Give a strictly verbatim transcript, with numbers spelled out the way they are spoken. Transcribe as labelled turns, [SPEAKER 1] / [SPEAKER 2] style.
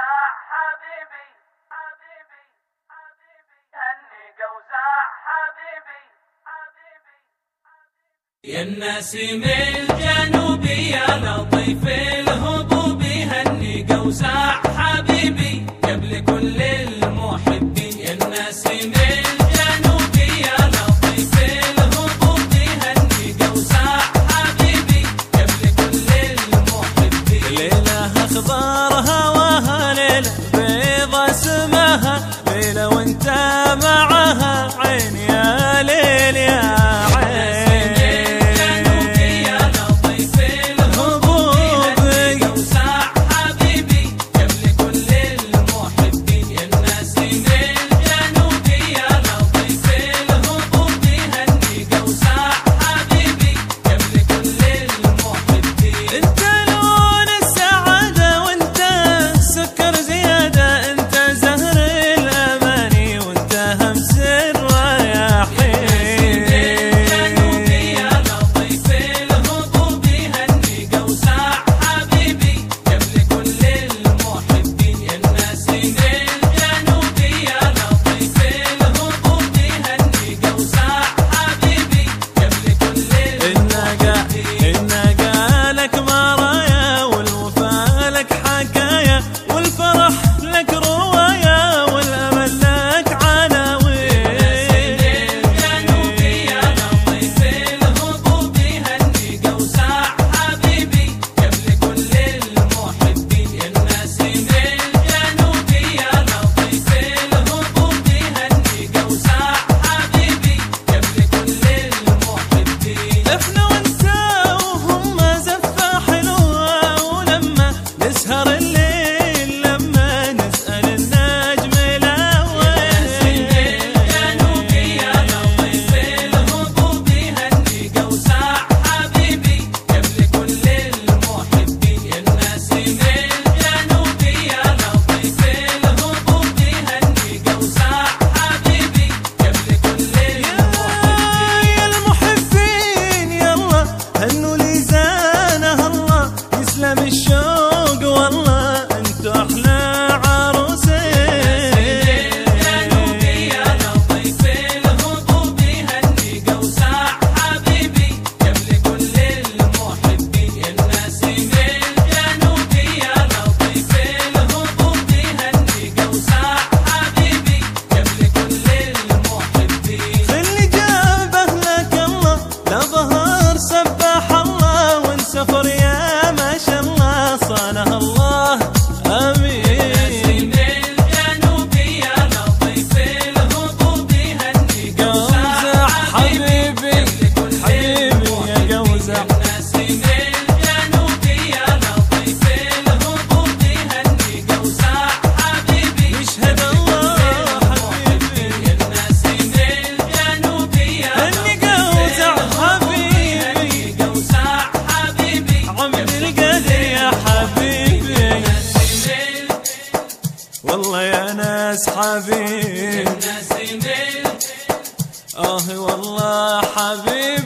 [SPEAKER 1] جوزاء حبيبي حبيبي حبيبي هني جوزاء حبيبي حبيبي يا النسيم الجنوبي يا لطيف الهضوب هني جوزاء حبيبي قبل كل المحبين يا النسيم الجنوبي يا لطيف الهضوب هني جوزاء حبيبي قبل كل المحبين
[SPEAKER 2] ليلة أخضر هواها ليلة بيضة اسمها ليلة وانت معها عين يا ليل يا والله يا ناس حبيب
[SPEAKER 1] النسيم
[SPEAKER 2] آه والله حبيب